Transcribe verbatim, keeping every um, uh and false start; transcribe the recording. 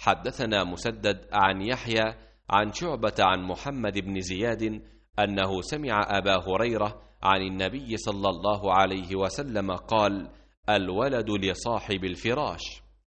حدثنا مسدد عن يحيى عن شعبة عن محمد بن زياد أنه سمع أبا هريرة عن النبي صلى الله عليه وسلم قال: الولد لصاحب الفراش.